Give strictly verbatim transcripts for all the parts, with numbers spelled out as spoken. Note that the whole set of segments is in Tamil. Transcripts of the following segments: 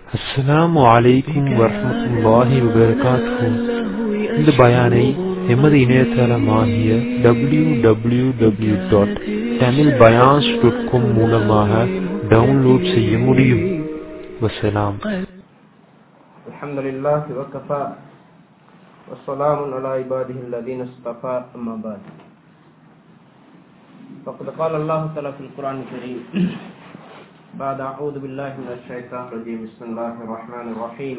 அஸ்ஸலாமு அலைக்கும் வரஹ்மத்துல்லாஹி வபரகாத்துஹு. இந்த பயானை எமது இணையதளமாகிய W W W dot Tamil Bayans dot com மூலமாக டவுன்லோட் செய்ய முடியும். வஸ்ஸலாம். அல்ஹம்துலில்லாஹி வகஃபா வஸ்ஸலாமு அலா இபாதிஹில் லதீன இஸ்தஃபா அம்மா பஅத். فقد قال الله تعالى في القرآن الكريم بعد أعوذ بالله من الشيطان الرجيم بسم الله الرحمن الرحيم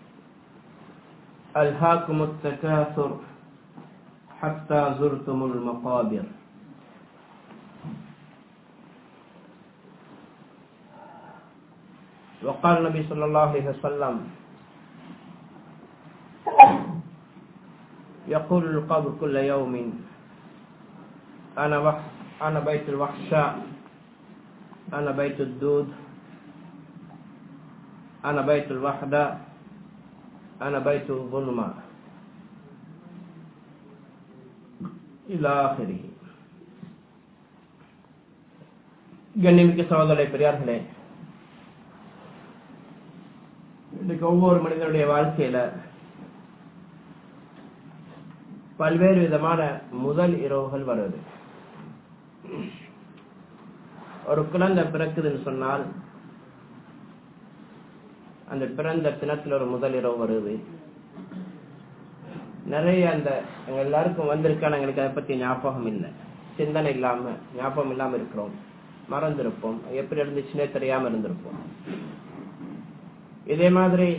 ألهاكم التكاثر حتى زرتم المقابر. وقال النبي صلى الله عليه وسلم يقول القبر كل يوم أنا وحش أنا بيت الوحشاء أنا بيت الدود أنا بيت الوحدة أنا بيت الظلمة إلى آخره. கண்ணியமிக்க சகோதரர்களே, பெரியார்களே, இன்னைக்கு ஒவ்வொரு மனிதனுடைய வாழ்க்கையில பல்வேறு விதமான முதல் இரவுகள் வருது. ஒரு குழந்தை பிறக்குதுன்னு சொன்னால் அந்த பிறந்த தினத்துல ஒரு முதல் இரவு வருது. நிறைய அந்த எங்க எல்லாருக்கும் வந்திருக்கான எங்களுக்கு அதை பத்தி ஞாபகம் இல்லை, சிந்தனை இல்லாம ஞாபகம் இல்லாம இருக்கிறோம், மறந்திருப்போம், எப்படி இருந்துச்சுன்னே தெரியாம இருந்திருப்போம். இதே மாதிரி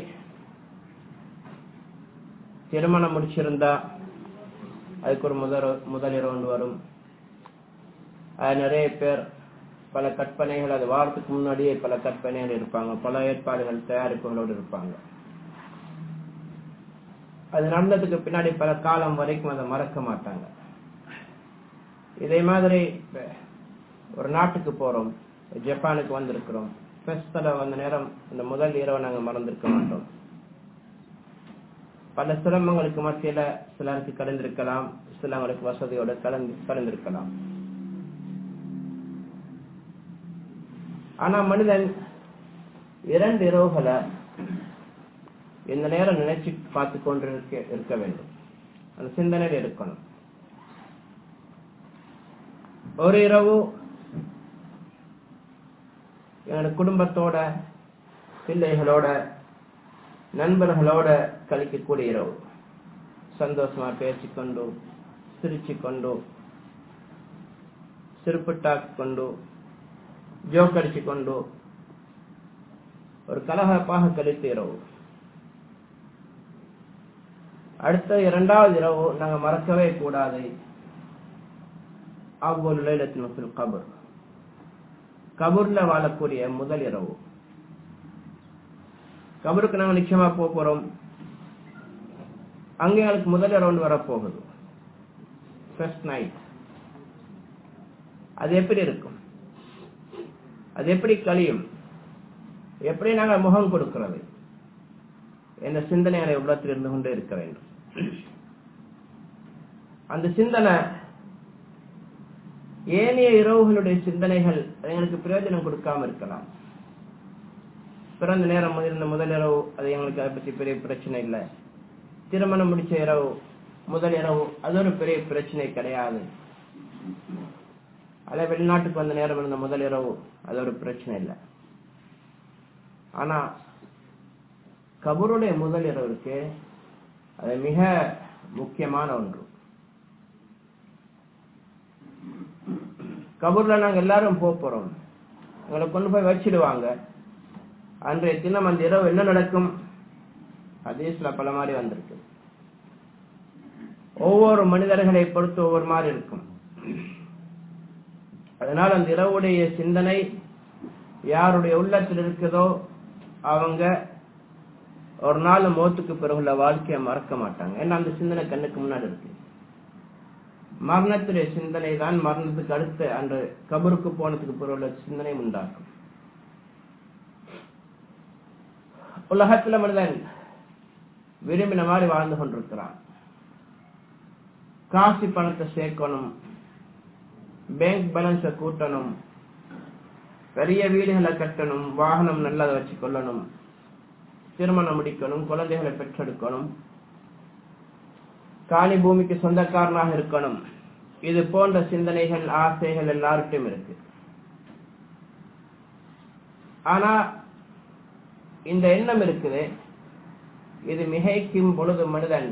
திருமணம் முடிச்சிருந்தா அதுக்கு ஒரு முதல் முதல் இரவு வரும். அது நிறைய பேர் பல கற்பனைகள், அது வாரத்துக்கு முன்னாடியே பல கற்பனைகள் இருப்பாங்க, பல ஏற்பாடுகள் தயாரிப்புகளோடு இருப்பாங்க. அது நடந்ததுக்கு பின்னாடி பல காலம் வரைக்கும் அதை மறக்க மாட்டாங்க. இதே மாதிரி ஒரு நாட்டுக்கு போறோம், ஜப்பானுக்கு வந்திருக்கிறோம், பெஸ்டல வந்த நேரம் இந்த முதல் இரவு நாங்க மறந்திருக்க மாட்டோம். பல சிரமங்களுக்கு மத்தியில சிலருக்கு கலந்திருக்கலாம், சிலங்களுக்கு வசதியோட கலந்து கலந்திருக்கலாம். ஆனா மனிதன் இரண்டு இரவுகளை இந்த நேரம் நினைச்சு பார்த்து கொண்டு இருக்க வேண்டும், அந்த சிந்தனையில் இருக்கணும். ஒரு இரவு என்னோட குடும்பத்தோட, பிள்ளைகளோட, நண்பர்களோட கழிக்கக்கூடிய இரவு. சந்தோஷமா பேசிக்கொண்டு, சிரிச்சு கொண்டு, சிரிப்புட்டாக்கி கொண்டு, ஜோக் அடிச்சு கொண்டு ஒரு கலகப்பாக கழித்த இரவு. அடுத்த இரண்டாவது இரவு நாங்க மறக்கவே கூடாது, அவ்வளவு லைலத்துல் கபர், கபூர்ல வாழக்கூடிய முதல் இரவு. கபருக்கு நாங்க நிச்சயமா போக போறோம். அங்கே எங்களுக்கு முதல் இரவு வரப்போகுது, ஃபர்ஸ்ட் நைட். அது எப்படி இருக்கும், அது எப்படி கழியும், எப்படி நாங்கள் முகம் கொடுக்கிறது என்ற சிந்தனைகளை உள்ளத்தில் இருந்து கொண்டே இருக்க வேண்டும். அந்த சிந்தனை ஏனைய இரவுகளுடைய சிந்தனைகள் எங்களுக்கு பிரயோஜனம் கொடுக்காம இருக்கலாம். பிறந்த நேரம் இருந்த முதல் இரவு அது எங்களுக்கு அதை பற்றி பெரிய பிரச்சனை இல்லை. திருமணம் முடிச்ச இரவு முதல் இரவு அது ஒரு பெரிய பிரச்சனை கிடையாது. அதே வெளிநாட்டுக்கு வந்த நேரம் இருந்த முதல் இரவு அது ஒரு பிரச்சனை இல்லை. ஆனா கபருடைய முதல் இரவு இருக்கு, அது மிக முக்கியமான ஒன்று. கபூர்ல நாங்க எல்லாரும் போக போறோம், எங்களை கொண்டு போய் வச்சிடுவாங்க. அன்றைய தினம் அந்த இரவு என்ன நடக்கும், ஹதீஸ்ல பல மாதிரி வந்திருக்கு. ஒவ்வொரு மனிதர்களை பொறுத்து ஒவ்வொரு மாதிரி இருக்கும். அதனால் அந்த இரவுடைய சிந்தனை யாருடைய உள்ளத்தில் இருக்குதோ அவங்க ஒரு நாள் மௌத்துக்கு பிறகுள்ள வாழ்க்கையை மறக்க மாட்டாங்க. ஏன்னா அந்த சிந்தனை கண்ணுக்கு முன்னாடி இருக்கு. மரணத்துடைய சிந்தனை தான் மரணத்துக்கு அடுத்து அன்று கபருக்கு போனதுக்கு பிறகுள்ள சிந்தனை உண்டாக்கும். உலகத்துல மனிதன் விரும்பின மாதிரி வாழ்ந்து கொண்டிருக்கிறான். காசு பணத்தை சேர்க்கணும், பேங்க் பேலன்ஸ கூட்டணும், பெரிய வீடுகளை கட்டணும், வாகனம் நல்லதை வச்சு கொள்ளணும், திருமணம் முடிக்கணும், குழந்தைகளை பெற்றெடுக்கணும், காணி பூமிக்கு சொந்தக்காரனாக இருக்கணும். இது போன்ற சிந்தனைகள், ஆசைகள் எல்லார்ட்டும் இருக்கு. ஆனா இந்த எண்ணம் இருக்குது, இது மிகைக்கும் பொழுது மனிதன்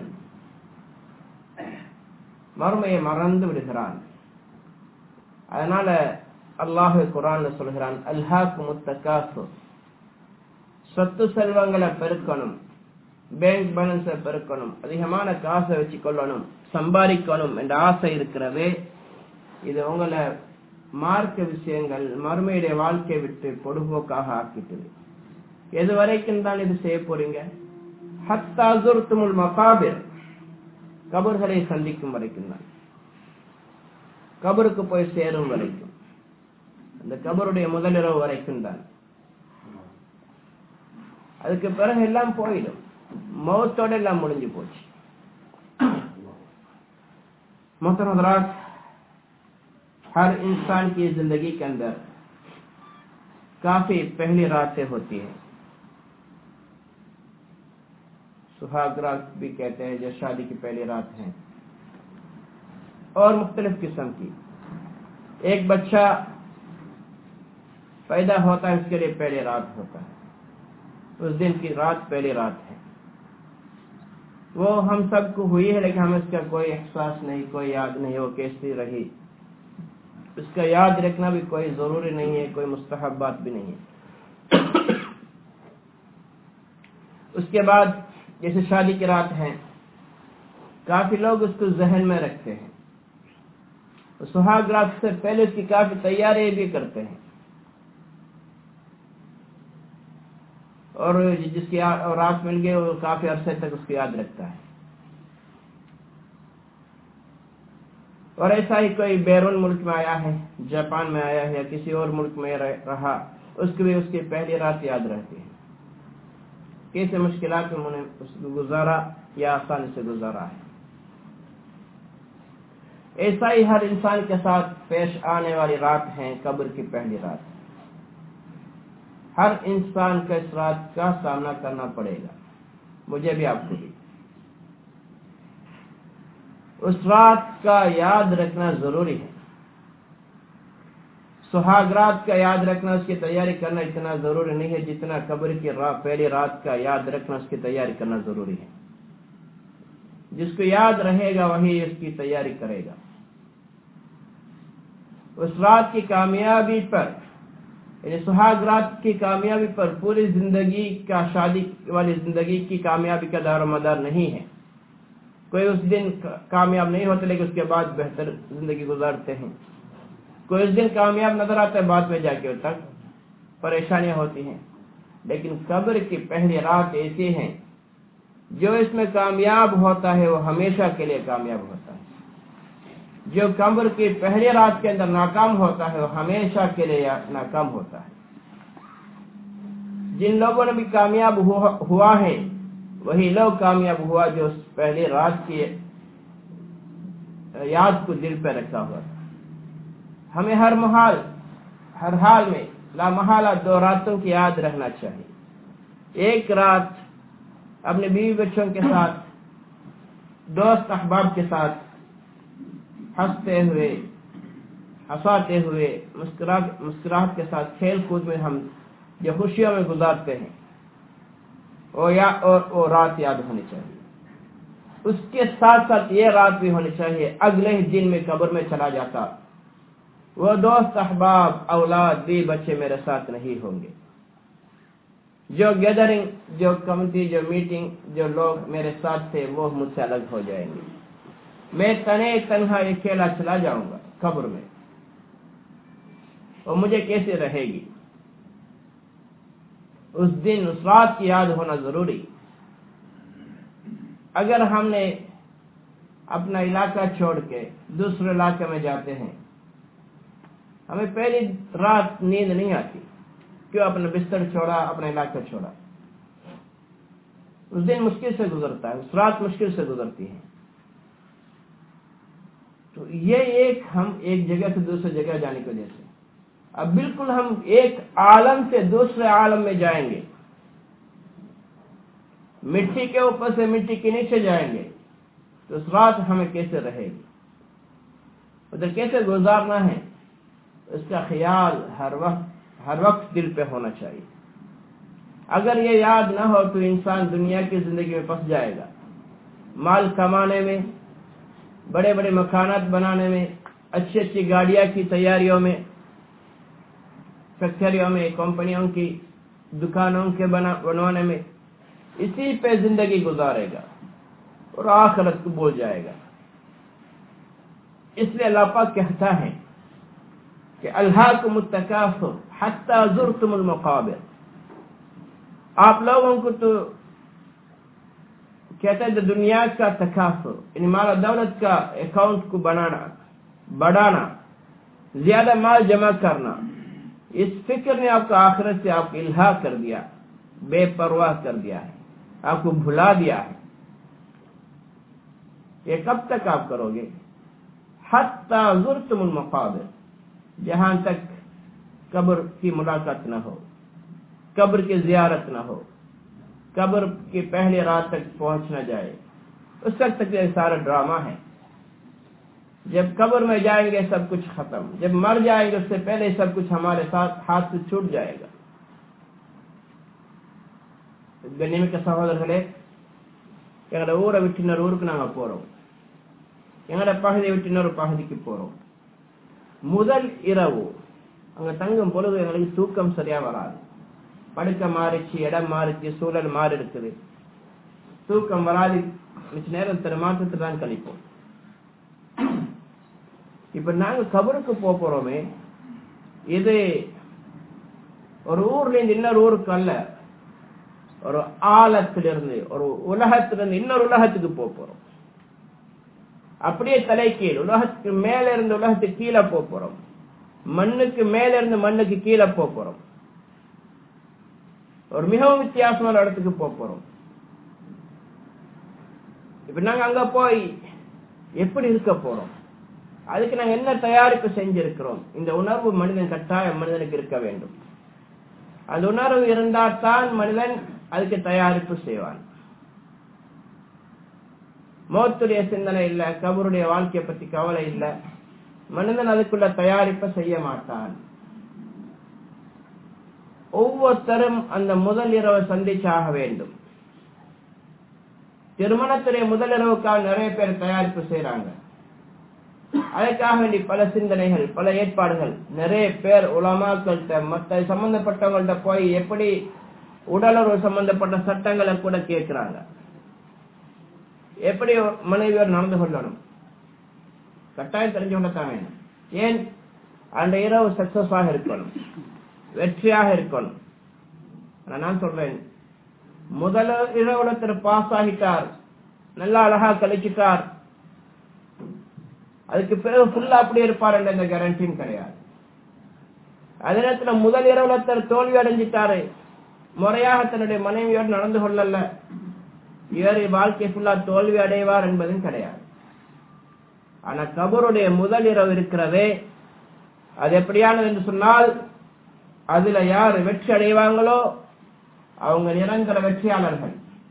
மறுமையை மறந்து விடுகிறான். அதனால அல்லாஹ் குர்ஆன்ல சொல்கிறான், அல்ஹாக்குமுத் தகாசுர், சொத்து செல்வங்களை பெருக்கணும், பேங்க் பேலன்ஸை பெருக்கணும், அதிகமான காசை வச்சு கொள்ளணும், சம்பாதிக்கணும் என்ற ஆசை இருக்கிறது. இது உங்களை மார்க்க விஷயங்கள், மறுமையுடைய வாழ்க்கையை விட்டு பொடுபோக்காக ஆக்கிட்டது. எது வரைக்கும் தான் இது செய்ய போறீங்க? ஹத்தா ஸுர்துமுல் மகாபிர், கபர்களை சந்திக்கும் வரைக்கும் தான், கபருக்கு போய் சேரும் வரைக்கும், அந்த கபருடைய முதலிரவு வரைக்கும் தான். அதுக்கு பிறகு எல்லாம் போயிடும், மௌத்தோட எல்லாம் முடிஞ்சு போச்சு. मोहतरम हज़रात, हर इंसान की जिंदगी के अंदर काफी पहली रातें होती हैं, सुहाग रात भी कहते हैं, जो शादी की पहली रात है, और मुख्तलिफ किस्म की। एक बच्चा पैदा होता है, उसके लिए पहली रात होता है, उस दिन की रात पहली रात है। वो हम सबको हुई है, लेकिन हमें इसका कोई एहसास नहीं, कोई याद नहीं हो कैसी रही। इसका याद रखना भी कोई जरूरी नहीं है, कोई मुस्तहब बात भी नहीं है। उसके बाद जैसे शादी की रात है, काफी लोग उसको जहन में रखते हैं, सुहाग रात से पहले उसकी काफी तैयारी भी करते हैं, और जिसकी रात मिल गई वो काफी अरसे तक उसको याद रखता है। और ऐसा ही कोई बैरून मुल्क में आया है, जापान में आया है या किसी और मुल्क में रहा, उसको भी उसकी पहली रात याद रहती है, कैसे मुश्किलात में उन्होंने उसको गुजारा या आसानी से गुजारा है। ऐसा ही हर इंसान के साथ पेश आने वाली रात है कब्र की पहली रात। हर इंसान को इस रात का सामना करना पड़ेगा, मुझे भी, आपको भी। उस रात का याद रखना जरूरी है। सुहाग रात का याद रखना, उसकी तैयारी करना इतना जरूरी नहीं है जितना कब्र की रा, पहली रात का याद रखना, उसकी तैयारी करना जरूरी है। जिसको याद रहेगा वही उसकी तैयारी करेगा। उस रात की कामयाबी पर, सुहाग रात की कामयाबी पर पूरी जिंदगी का, शादी वाली जिंदगी की कामयाबी का दारो मदार नहीं है। कोई उस दिन कामयाब नहीं होते लेकिन उसके बाद बेहतर जिंदगी गुजारते हैं, कोई उस दिन कामयाब नजर आता है, बाद में जाके तक परेशानियां होती हैं। लेकिन कब्र की पहली रात ऐसी है, जो इसमें कामयाब होता है वो हमेशा के लिए कामयाब होता है। जो कब्र की पहली रात के अंदर नाकाम होता है वो हमेशा के लिए नाकाम होता है। जिन लोगों ने भी कामयाब हुआ, हुआ है वही लोग कामयाब हुआ जो उस पहली रात की याद को दिल पे रखा हुआ था। हमें हर महाल, हर हाल में लामहाला दो रातों की याद रखना चाहिए। एक रात अपने बीवी बच्चों के साथ, दोस्त अहबाब के साथ हंसते हुए, हंसाते हुए, मुस्कुराहट मुस्कुराहट के साथ, खेल कूद में हम जो खुशियों में गुजारते हैं, वो या और वो रात याद होनी चाहिए। उसके साथ साथ ये रात भी होनी चाहिए, अगले ही दिन में कब्र में चला जाता, वो दोस्त अहबाब, औलाद, भी बच्चे मेरे साथ नहीं होंगे। जो गैदरिंग, जो कमिटी, जो मीटिंग, जो लोग मेरे साथ थे वो मुझसे अलग हो जाएंगे। मैं तने तन्हा अकेला चला जाऊंगा कब्र में, और मुझे कैसे रहेगी? उस दिन, उस रात की याद होना जरूरी। अगर हमने अपना इलाका छोड़ के दूसरे इलाके में जाते हैं, हमें पहली रात नींद नहीं आती, क्यों? अपना बिस्तर छोड़ा, अपना इलाका छोड़ा। उस दिन मुश्किल से गुजरता है, उस रात मुश्किल से गुजरती है। तो ये एक हम एक जगह से दूसरी जगह जाने की वजह से, अब बिल्कुल हम एक आलम से दूसरे आलम में जाएंगे, मिट्टी के ऊपर से मिट्टी के नीचे जाएंगे तो सिरात हमें कैसे रहेगी, उधर कैसे गुजारना है, उसका ख्याल हर वक्त हर वक्त दिल पे होना चाहिए। अगर ये याद ना हो तो इंसान दुनिया की जिंदगी में फंस जाएगा। माल कमाने में, बड़े बड़े मकानात बनाने में, अच्छी अच्छी गाड़ियां की तैयारियों में, फैक्ट्रियों में, कंपनियों की दुकानों के बना बनवाने में, इसी पे जिंदगी गुजारेगा और आखिरत को भूल जाएगा। इसलिए अल्लाह पाक कहता है कि अल्हाकुमुत तकासुर हत्ता ज़ुरतुमुल मक़ाबिर। आप लोगों को तो कहते हैं दुनिया का तकासुर, इन माल दौलत का अकाउंट को बनाना, बढ़ाना, ज्यादा माल जमा करना, इस फिक्र ने आपको आखिरत से आपको इल्हा कर दिया, बेपरवाह कर दिया है, आपको भुला दिया है। ये कब तक आप करोगे? हत्ता ज़ुरतुमुल मक़ाबिर, जहां तक कब्र की मुलाकात न हो, कब्र की जियारत न हो, कब्र की पहली रात तक पहुंच न जाए, उस तक तक ये सारा ड्रामा है। जब कब्र में जाएंगे सब कुछ खत्म, जब मर जाएंगे उससे पहले सब कुछ हमारे साथ हाथ से छूट जाएगा। गनिम के सहोदरர்களே, எங்கட ஊரை விட்டு இன்னொரு ஊருக்கு நாங்க போறோம், எங்கட பகுதியை விட்டு இன்னொரு பகுதிக்கு போறோம். முதல் இரவு அங்க தங்கும் பொழுது எங்களுக்கு தூக்கம் சரியா வராது. படுக்க மாறிச்சு, இடம் மாறிச்சு, சூழல் மாறி இருக்குது, தூக்கம் வராது. மிச்ச நேரம் திருமாற்றத்தை தான் கழிப்போம். இப்ப நாங்க கபருக்கு போறோமே, இது ஒரு ஊர்ல இருந்து இன்னொரு ஊருக்கு அல்ல, ஒரு ஆழத்திலிருந்து, ஒரு உலகத்திலிருந்து இன்னொரு உலகத்துக்கு போறோம். அப்படியே தலைக்கீழ், உலகத்துக்கு மேல இருந்து உலகத்துக்கு கீழே போறோம், மண்ணுக்கு மேல இருந்து மண்ணுக்கு கீழே போறோம், ஒரு மிகவும் வித்தியாசமான இடத்துக்கு போறோம். இப்ப நாங்க அங்க போய் எப்படி இருக்க போறோம், அதுக்கு நாங்க என்ன தயாரிப்பு செஞ்சிருக்கிறோம்? இந்த உணர்வு மனிதன் கட்டாயம் மனிதனுக்கு இருக்க வேண்டும். அந்த உணர்வு இருந்தால் தான் மனிதன் அதுக்கு தயாரிப்பு செய்வான். மௌத்துடைய சிந்தனை இல்ல, கபருடைய வாழ்க்கையை பத்தி கவலை இல்ல, மனிதன் அதுக்குள்ள தயாரிப்பை செய்ய மாட்டான். ஒவ்வொருத்தரும் அந்த முதல் இரவை சந்திச்சாக வேண்டும். திருமணத்துடைய முதல் இரவுக்காக நிறைய பேர் தயாரிப்பு செய்யறாங்க. அதற்காக வேண்டி பல சிந்தனைகள், பல ஏற்பாடுகள், நிறைய பேர் உலமாக்கள்கிட்ட மற்ற சம்பந்தப்பட்டவங்கள்ட்ட போய் எப்படி உடலுறவு சம்பந்தப்பட்ட சட்டங்களை கூட கேட்கிறாங்க. எப்படி மனைவியோர் நடந்து கொள்ளணும் கட்டாயம் தெரிஞ்சு கொள்ளத்தான் வேணும். ஏன்? அந்த இரவு சக்சஸ் ஆக இருக்கணும், வெற்றியாக இருக்கணும். நான் சொல்றேன், முதல் இரவுல திரு பாஸ் ஆகிட்டார், நல்லா அழகா கழிச்சிட்டார், அதுக்கு பிறகு ஃபுல்லா அப்படி இருப்பார் என்ற இந்த கேரண்டியும் கிடையாது. அதே நேரத்தில் முதல் இரவுல தர் தோல்வி அடைஞ்சிட்டாரு, முறையாக தன்னுடைய மனைவியோடு நடந்து கொள்ளல, இவர் வாழ்க்கை ஃபுல்லா தோல்வி அடைவார் என்பதும் கிடையாது. ஆனா கபருடைய முதல் இரவு இருக்கிறதே, அது எப்படியானது என்று சொன்னால், அதுல யார் வெற்றி அடைவாங்களோ அவங்க நிரந்தர வெற்றியாளர்கள்.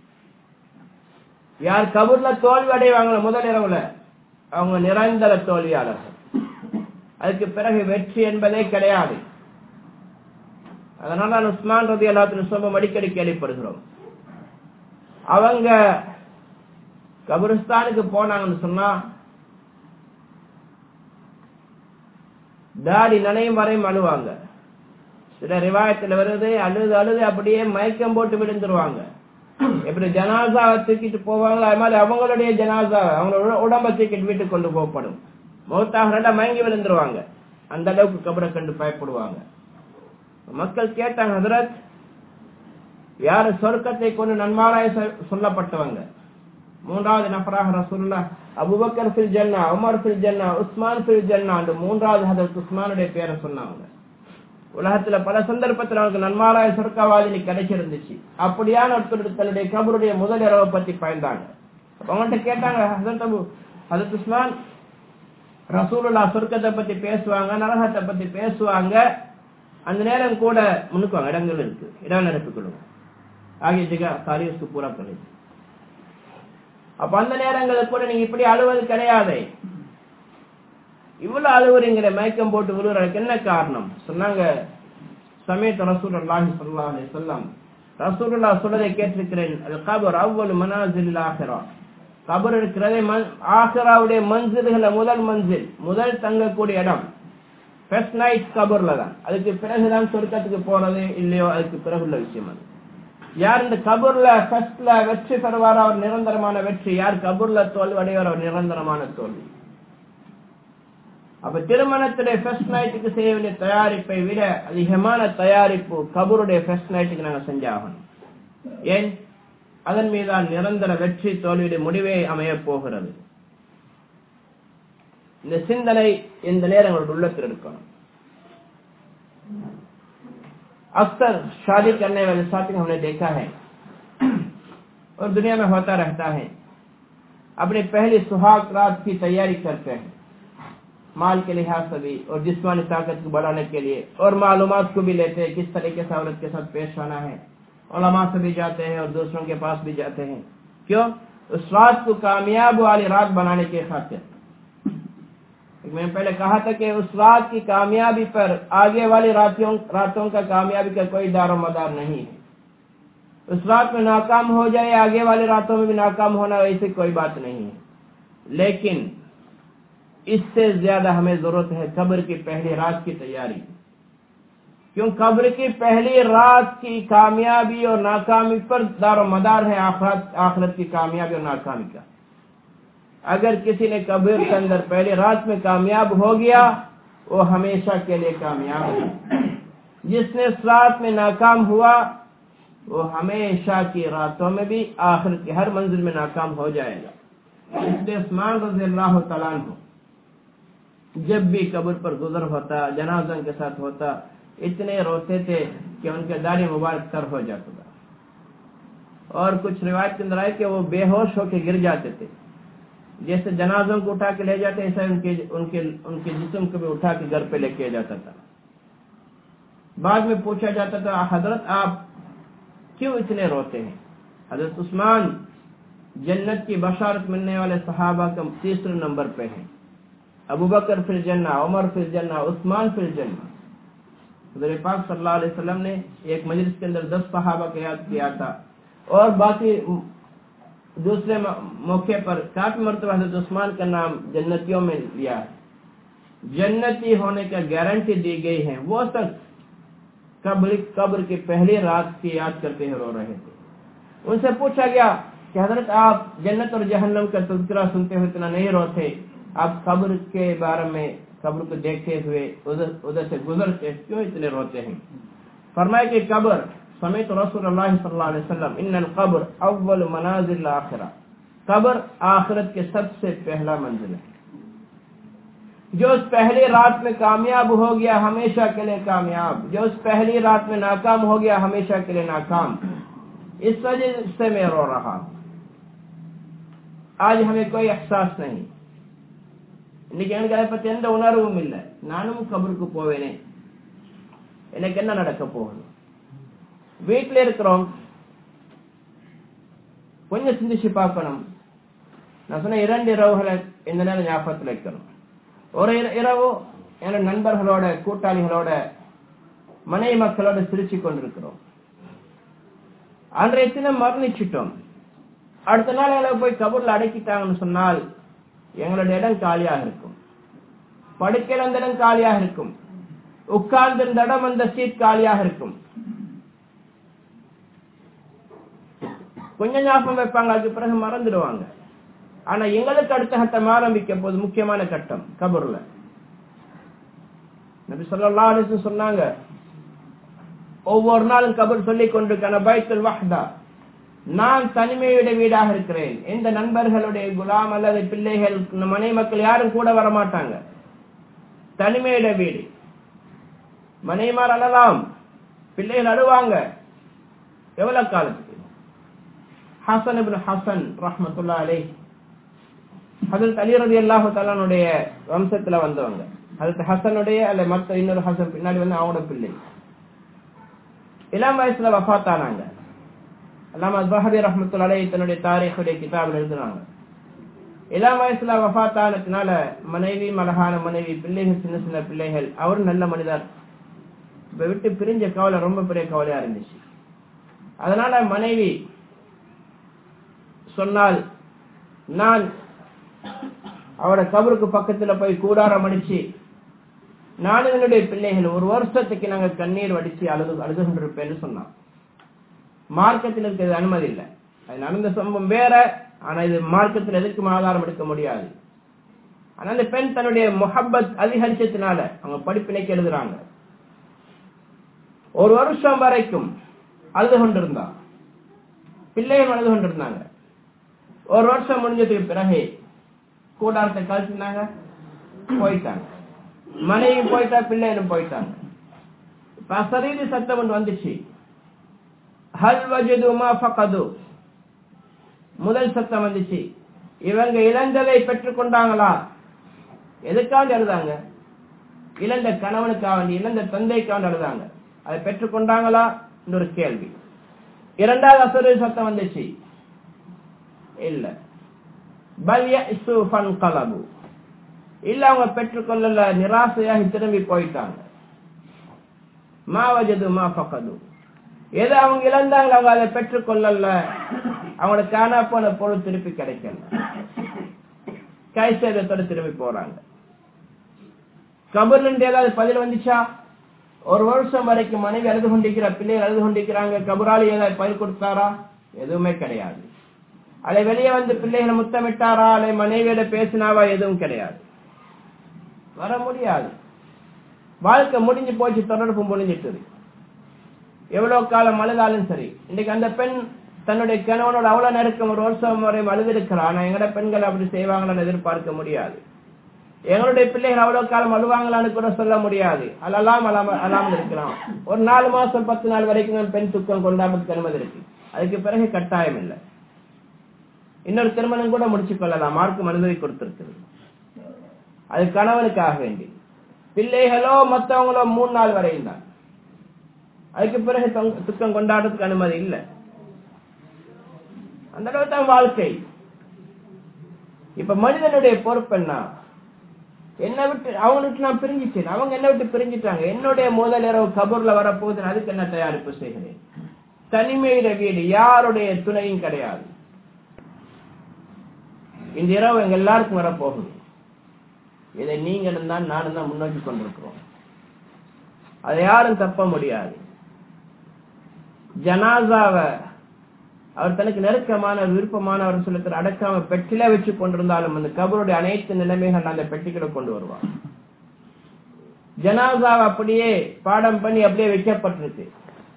யார் கபூர்ல தோல்வி அடைவாங்களோ முதல் இரவுல, அவங்க நிரந்தர தோல்வியாளர்கள். அதுக்கு பிறகு வெற்றி என்பதே கிடையாது. அதனால உஸ்மான் ரலியல்லாஹு அன்ஹு சம்பவம் அடிக்கடி கேள்விப்படுகிறோம். அவங்க கபரிஸ்தானுக்கு போனாங்கன்னு சொன்னா தாடி நனையும் வரையும் அழுவாங்க. சில ரிவாயத்துல வருது, அழுது அழுது அப்படியே மயக்கம் போட்டு விழுந்துருவாங்க. எப்படி ஜனாசாவை தூக்கிட்டு போவாங்களோ அது மாதிரி அவங்களுடைய ஜனாசாவை, அவங்களோட உடம்ப தூக்கிட்டு வீட்டுக்கு கொண்டு போகப்படும். மௌத்தாக மயங்கி விழுந்துருவாங்க. அந்த அளவுக்கு கபரை கண்டு பயப்படுவாங்க. மக்கள் கேட்டாங்க, ஹஜ்ரத் யாரு சொர்க்கத்தை கொண்டு நன்மாராய சொல்லப்பட்டவங்க? மூன்றாவது நபராக ரசூலுல்லாஹ் அபூபக்கர் ஃபில் ஜன்னா, உமர் ஃபில் ஜன்னா, உஸ்மான் ஃபில் ஜன்னா என்று மூன்றாவது ஹஜ்ரத் உஸ்மானுடைய பேரை சொன்னாங்க. உலகத்துல பல சந்தர்ப்பத்தில் அவங்களுக்கு நன்மாராய சொர்க்கவாதினி கிடைச்சிருந்துச்சு. அப்படியான ஒருத்தர் தன்னுடைய கபருடைய முதல் இரவை பத்தி பயந்தாங்க. அவங்கள்ட்ட கேட்டாங்க, ஹஜ்ரத் அபு ஹஜ்ரத் உஸ்மான் ரசூலுல்லாஹ் சொர்க்கத்தை பத்தி பேசுவாங்க, நரகத்தை பத்தி பேசுவாங்க, அந்த நேரம் கூட முன்னுக்குவாங்க, இடங்கள் இருக்கு, இடம் நிரப்பிக்கொள்ளுங்க. आगे जगह सारी उसको पूरा कर लीजिए. அப்ப அந்த நேரங்களில் கூட நீங்க இப்படி அழுவது கிடையாது. இவ்வளவு அழுவுறீங்கிற மயக்கம் போட்டு விழுறதுக்கு என்ன காரணம் சொன்னாங்க. சமீத் ரசூலுல்லாஹி ஸல்லல்லாஹு அலைஹி வஸல்லம் ரசூலுல்லாஹ் சொல்றதை கேட்டிருக்கிறேன். அல் கபர் அவ்வல் மனாசில் ஆகிரா. கபர் இருக்கிறதே ஆகிராவுடைய மன்சில்கள முதல் மன்சில், முதல் தங்கக்கூடிய இடம் ஃபர்ஸ்ட் நைட் கபர்ல தான். அதுக்கு பிறகுதான் சொர்க்கத்துக்கு போறது இல்லையோ அதுக்கு பிறகுள்ள விஷயம் அது. யார் இந்த கபூர்ல ஃபர்ஸ்ட்ல வெற்றி பெறுவார் அவர் நிரந்தரமான வெற்றி, யார் கபூர்ல தோல்வி அடைவார் அவர் நிரந்தரமான தோல்வி. அப்ப திருமணத்துடைய ஃபர்ஸ்ட் நைட்டுக்கு செய்ய வேண்டிய தயாரிப்பை விட அதிகமான தயாரிப்பு கபூருடைய ஃபர்ஸ்ட் நைட்டுக்கு நாங்க செஞ்சாகணும். ஏன்? அதன் மீதான் நிரந்தர வெற்றி தோல்வியுடைய முடிவே அமைய போகிறது. இந்த சிந்தனை இந்த நேரங்களோட உள்ளத்தில் இருக்கணும். अक्सर शादी करने वाले साथी हमने देखा है और दुनिया में होता रहता है, अपनी पहली सुहाग रात की तैयारी करते हैं माल के लिहाज से भी और जिस्मानी ताकत को बढ़ाने के लिए, और मालूमात को भी लेते हैं किस तरीके से औरत के साथ पेश होना है. उलमा से भी जाते हैं और दूसरों के पास भी जाते हैं. क्यों? उस रात को कामयाब वाली रात बनाने के खातिर. मैं पहले कहा था कि उस रात की कामयाबी पर आगे वाली रातों रातों का कामयाबी का कोई दारो मदार नहीं है. उस रात में नाकाम हो जाए आगे वाली रातों में भी नाकाम होना ऐसी कोई बात नहीं है. लेकिन इससे ज्यादा हमें जरूरत है कब्र की पहली रात की तैयारी. क्यों? कब्र की पहली रात की कामयाबी और नाकामी पर दारो मदार है आखिरत आखिरत की कामयाबी और नाकामी का. अगर किसी ने कब्र के अंदर पहले रात में कामयाब हो गया वो हमेशा के लिए कामयाब है. जिसने इस रात में नाकाम हुआ वो हमेशा की रातों में भी आखिर की हर मंजिल में नाकाम हो जाएगा. इसलिए उस्मान रज़ियल्लाहु तआला अन्हु जब भी कब्र पर गुजर होता जनाज़ा के साथ होता इतने रोते थे कि उनके दाढ़ी मुबारक तर हो जाता था. और कुछ रिवायत के अंदर आए कि वो बेहोश होकर गिर जाते थे. जैसे जनाजों को उठा के ले जाते ऐसा उनके उनके उनके जिस्म को भी उठा के घर पे लेके जाता था. बाद में पूछा जाता था हजरत आप क्यों इतने रोते हैं? हजरत उस्मान जन्नत की बशारत मिलने वाले सहाबा का तीसरे नंबर पे हैं. अबू बकर फिल जन्ना, उमर फिल जन्ना, उस्मान फिल जन्ना. हुज़ूर पाक सल्लल्लाहु अलैहि वसल्लम ने एक मजलिस के अंदर दस सहाबा को याद किया था और बाकी दूसरे मौके पर काफी मरतबा हज़रत उस्मान का नाम जन्नतियों में लिया है. जन्नती होने का गारंटी दी गई है. वो तक कब्र कब्र की पहली रात की याद करते हुए रो रहे थे. उनसे पूछा गया कि हजरत आप जन्नत और जहन्नम का तज़किरा सुनते हुए इतना नहीं रोते, आप कब्र के बारे में कब्र को देखते हुए उधर उधर से गुजरते क्यों इतने रोते हैं? फरमाया कि कब्र समेत रसूलुल्लाह सल्लल्लाहु अलैहि वसल्लम इन्नल कब्र अव्वल मनाजिल आखिरा. कब्र आखिरत के सबसे पहला मंजिल है. जो उस पहली रात में कामयाब हो गया हमेशा के लिए कामयाब, जो उस पहली रात में नाकाम हो गया हमेशा के लिए नाकाम. इस वजह से मैं रो रहा. आज हमें कोई एहसास नहीं. இன்னைக்கு எனக்கு அதை பத்தி எந்த உணர்வும் இல்லை. நானும் கபருக்கு போவேனே, எனக்கு என்ன நடக்க போகுது? வீட்டில் இருக்கிறோம், கொஞ்சம் சிந்திச்சு பார்க்கணும். நான் சொன்ன இரண்டு இரவுகளை இந்த நேரம் ஞாபகத்தில் வைக்கணும். ஒரு இரவு என்னோட நண்பர்களோட கூட்டாளிகளோட மனைவி மக்களோட சிரிச்சு கொண்டிருக்கிறோம். அன்றைய தினம் மரணிச்சிட்டோம். அடுத்த நாள் எங்களை போய் கபூர்ல அடக்கிட்டாங்கன்னு சொன்னால் எங்களுடைய இடம் காலியாக இருக்கும். படுக்கையில் அந்த இடம் காலியாக இருக்கும். உட்கார்ந்திருந்த இடம் அந்த சீட் காலியாக இருக்கும். கொஞ்சம் ஞாபகம் வைப்பாங்க, அதுக்கு பிறகு மறந்துடுவாங்க. ஆனா எங்களுக்கு அடுத்த கட்டம் ஆரம்பிக்க போது முக்கியமான கட்டம் கபூர்ல. நபி ஸல்லல்லாஹு அலைஹி வஸல்லம் சொன்னாங்க, ஒவ்வொரு நாளும் கபூர் சொல்லிக் கொண்டிருக்கான பைத்துல் வஹ்தா, நான் தனிமையுடைய வீடாக இருக்கிறேன். எந்த நண்பர்களுடைய குலாம் அல்லது பிள்ளைகள் மனை மக்கள் யாரும் கூட வர மாட்டாங்க. தனிமையுடைய வீடு. மனைமார் அழலாம், பிள்ளைகள் அழுவாங்க. எவ்வளவு காலத்துக்கு? ஹசன் இப்னு ஹசன் ரஹ்மத்துல்லாஹி அலைஹி ஹஜ்ரத் அலி ரலியல்லாஹு தஆலாவுடைய வம்சத்துல வந்தவங்க. ஹஜ்ரத் ஹசனுடைய அல்ல மற்ற இன்னொரு ஹசன் பின்னாடி வந்து அவங்களோட பிள்ளை. இளம் வயசுல வஃபாத் ஆனாங்க. அல்லாமா ஸஹபி ரஹ்மத்துல்லாஹி அலைஹி தன்னுடைய தாரீஹுடைய கிதாபில் எழுதுறாங்க, இளம் வயசுல வஃபாத்தானதுனால மனைவி, அழகான மனைவி, பிள்ளைகள் சின்ன சின்ன பிள்ளைகள், அவரும் நல்ல மனிதர், இப்ப விட்டு பிரிஞ்ச கவலை ரொம்ப பெரிய கவலையா இருந்துச்சு. அதனால மனைவி சொன்னால், நான் அவரோட கபருக்கு பக்கத்துல போய் கூடாரம் அடிச்சு நானும் என்னுடைய பிள்ளைகள் ஒரு வருஷத்துக்கு நாங்க கண்ணீர் வடிச்சு அழுது அழுது கொண்டிருப்பேன்னு சொன்னான். மார்க்கத்தில் இருக்கிறது அனுமதி இல்லை, அது நடந்த சம்பவம் வேற. ஆனா இது மார்க்கத்தில் எதற்கும் ஆதாரம் எடுக்க முடியாது. ஆனா அந்த பெண் தன்னுடைய முஹப்பத் அதிகரிச்சதுனால அவங்க படிப்பினைக்கு எழுதுறாங்க, ஒரு வருஷம் வரைக்கும் அழுது கொண்டிருந்தா, பிள்ளைகள் அழுது கொண்டிருந்தாங்க. ஒரு வருஷம் முடிஞ்சதுக்கு பிறகு கூடாரத்தை கழிச்சுனாங்க, போயிட்டாங்க. மனைவியும் போயிட்டா, பிள்ளைகளும் போயிட்டாங்க. இப்ப அசரீரி சத்தம் ஒன்று வந்துச்சு, ஹல் வஜது மா ஃபகது. முதல் சத்தம் வந்துச்சு, இவங்க இழந்ததை பெற்றுக் கொண்டாங்களா? எதுக்காண்டி அழுதாங்க? இழந்த கணவனுக்காக, இழந்த தந்தைக்காண்டி அழுதாங்க. அதை பெற்றுக் கொண்டாங்களா என்ற ஒரு கேள்வி. இரண்டாவது அசரீரி சத்தம் வந்துச்சு, இல்ல, பல் யஅஸு ஃபன்கலபு, இல்ல அவங்க பெற்றுக்கொள்ளல, நிராசையாக திரும்பி போயிட்டாங்க. மா வஜது மா ஃபகது, எதை அவங்க இழந்தாங்க அவங்க அதை பெற்றுக்கொள்ளல, அவங்களோட காணா போன பொருள் திருப்பி கிடைக்கல, கைசேதத்தோட திரும்பி போறாங்க. கபர்ல இருந்து ஏதாவது பதில் வந்துச்சா? ஒரு வருஷம் வரைக்கும் மனைவி அழுது கொண்டிருக்கிற, பிள்ளைகள் அழுது கொண்டிருக்கிறாங்க, கபராளி ஏதாவது பதில் கொடுத்தாரா? எதுவுமே கிடையாது. அதை வெளியே வந்து பிள்ளைகளை முத்தமிட்டாரா, அதை மனைவியோட பேசினாவா? எதுவும் கிடையாது. வர முடியாது. வாழ்க்கை முடிஞ்சு போச்சு, தொடர்பு முடிஞ்சிட்டு. எவ்வளவு காலம் அழுதாலும் சரி. இன்னைக்கு அந்த பெண் தன்னுடைய கணவனோட அவ்வளவு நெருக்கம், ஒரு வருஷம் வரை அழுதிருக்கிறான். ஆனா எங்கட பெண்கள் அப்படி செய்வாங்களான்னு எதிர்பார்க்க முடியாது. எங்களுடைய பிள்ளைகள் அவ்வளவு காலம் அழுவாங்களான்னு கூட சொல்ல முடியாது. அழலாம் அழாம அழாமல் இருக்கலாம். ஒரு நாலு மாசம் பத்து நாள் வரைக்கும் பெண் துக்கம் கொண்டாடுறதுக்கு அனுமதி இருக்கு. அதுக்கு பிறகு கட்டாயம் இல்லை. இன்னொரு திருமணம் கூட முடிச்சு கொள்ளலாம், மார்க்கம் அனுமதி கொடுத்திருக்கிறது. அது கணவனுக்காக வேண்டி. பிள்ளைகளோ மற்றவங்களோ மூணு நாள் வரையும் தான். அதுக்கு பிறகு துக்கம் கொண்டாடுறதுக்கு அனுமதி இல்லை. அந்த அளவு தான் வாழ்க்கை. இப்ப மனிதனுடைய பொறுப்பு என்ன? என்ன விட்டு அவங்களுக்கு நான் பிரிஞ்சிட்டேன், அவங்க என்ன விட்டு பிரிஞ்சிட்டாங்க, என்னுடைய முதல் இரவு கபூர்ல வரப்போகுது, அதுக்கு என்ன தயாரிப்பு செய்கிறேன்? தனிமையில வீடு, யாருடைய துணையும் கிடையாது. இந்த இரவு எங்க எல்லாருக்கும் வரப்போகுது. இதை நீங்களும் தான் நானும் தான் முன்னோக்கி கொண்டிருக்கிறோம். அதை யாரும் தப்ப முடியாது. ஜனாசாவை அவர் தனக்கு நெருக்கமான விருப்பமான சொல்லத்தில் அடக்காம பெட்டில வச்சு கொண்டிருந்தாலும் அந்த கபருடைய அனைத்து நிலைமைகள் அந்த பெட்டிகளை கொண்டு வருவார். ஜனாசாவை அப்படியே பாடம் பண்ணி அப்படியே வைக்கப்பட்டிருக்கு,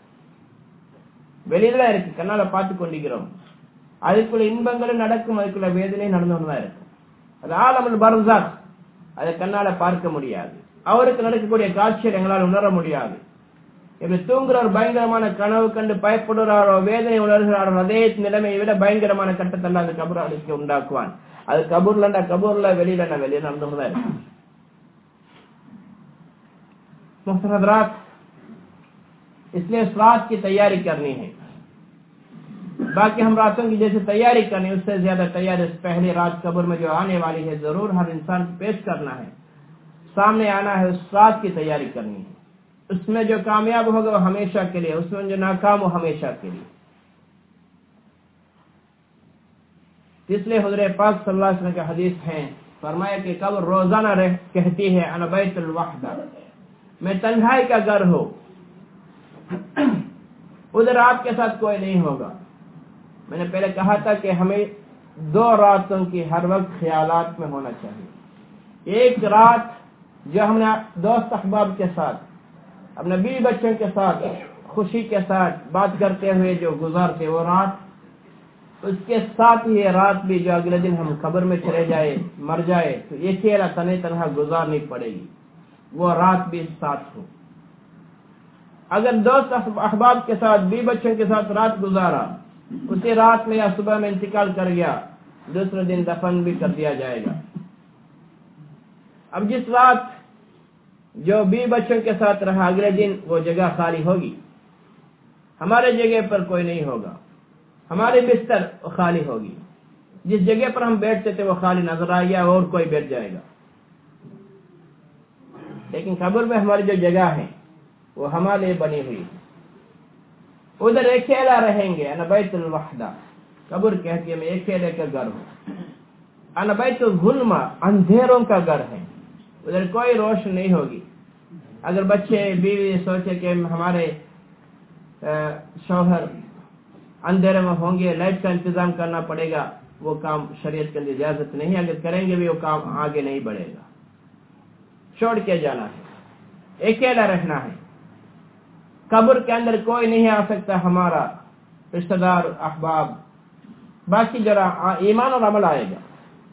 வெளியில இருக்கு, கண்ணால பார்த்து கொண்டிருக்கிறோம். அதுக்குள்ள இன்பங்களும் நடக்கும், அதுக்குள்ள வேதனை நடந்து கொண்டுதான் இருக்கு. அது ஆலமுல் பர்ஸக், அதை கண்ணால பார்க்க முடியாது. அவருக்கு நடக்கக்கூடிய காட்சியை எங்களால் உணர முடியாது. இப்படி தூங்குறவர் பயங்கரமான கனவு கண்டு பயப்படுறாரோ, வேதனை உணர்கிறாரோ, அதே நிலைமையை விட பயங்கரமான கட்டத்தெல்லாம் அந்த கபூருக்கு உண்டாக்குவான். அது கபூர்லண்டா கபூர்ல, வெளியில வெளியே நடந்துதான் இருக்கு. मुस्तहदरात, इसलिए इस रात की तैयारी करनी है. बाकी हम रातों की जैसे तैयारी करनी, उससे ज्यादा तैयारी इस पहली रात कब्र में जो आने वाली है, जरूर हर इंसान को पेश करना है, सामने आना है. उस रात की तैयारी करनी है. उसमें जो कामयाब होगा वो हमेशा के लिए, उसमें जो नाकाम हो हमेशा के लिए. इसलिए हुज़ूर पाक सल्लल्लाहु अलैहि वसल्लम का हदीस है, फरमाया कि कब्र रोजाना रह कहती है अना बैतुल वहदा, मैं तन्हाई का घर हूं, उधर आपके साथ कोई नहीं होगा. मैंने पहले कहा था कि हमें दो रातों की हर वक्त ख्यालात में होना चाहिए. एक रात जो हमने दोस्त अहबाब के साथ, अपने बीवी बच्चों के साथ खुशी के साथ बात करते हुए जो गुजारते, वो रात, उसके साथ ही ये रात भी जो अगले दिन हम कब्र में चले जाए, मर जाए, तो ये अकेला तने तनहा गुजारनी पड़ेगी. वो रात भी साथ हो. अगर दोस्त अहबाब के साथ, बीवी बच्चों के साथ रात गुजारा, उसी रात में या सुबह में इंतकाल कर गया, दूसरे दिन दफन भी कर दिया जाएगा. अब जिस रात जो बीवी बच्चों के साथ रहा, अगले दिन वो जगह खाली होगी, हमारे जगह पर कोई नहीं होगा. ہمارے بستر خالی ہوگی، جس جگہ پر ہم بیٹھتے تھے وہ خالی نظر آئے گا اور کوئی بیٹھ جائے گا. لیکن قبر میں ہماری جو جگہ ہے وہ ہمارے لیے بنی ہوئی ہے. ادھر اکیلا رہیں گے. انا بیت الوحدہ، قبر کہتی ہے میں اکیلے کا گھر ہوں. انا بیت الظلمہ، اندھیروں کا گھر ہے، ادھر کوئی روشن نہیں ہوگی. اگر بچے بیوی سوچے کہ ہمارے شوہر اندھیرے میں ہوں گے، لائٹ کا انتظام کرنا پڑے گا، وہ کام شریعت کے لیے اجازت نہیں. اگر کریں گے بھی وہ کام آگے نہیں بڑھے گا. چھوڑ کے جانا ہے، اکیلا رہنا ہے. قبر کے اندر کوئی نہیں آ سکتا ہمارا رشتہ دار، احباب. باقی ذرا ایمان اور عمل آئے گا.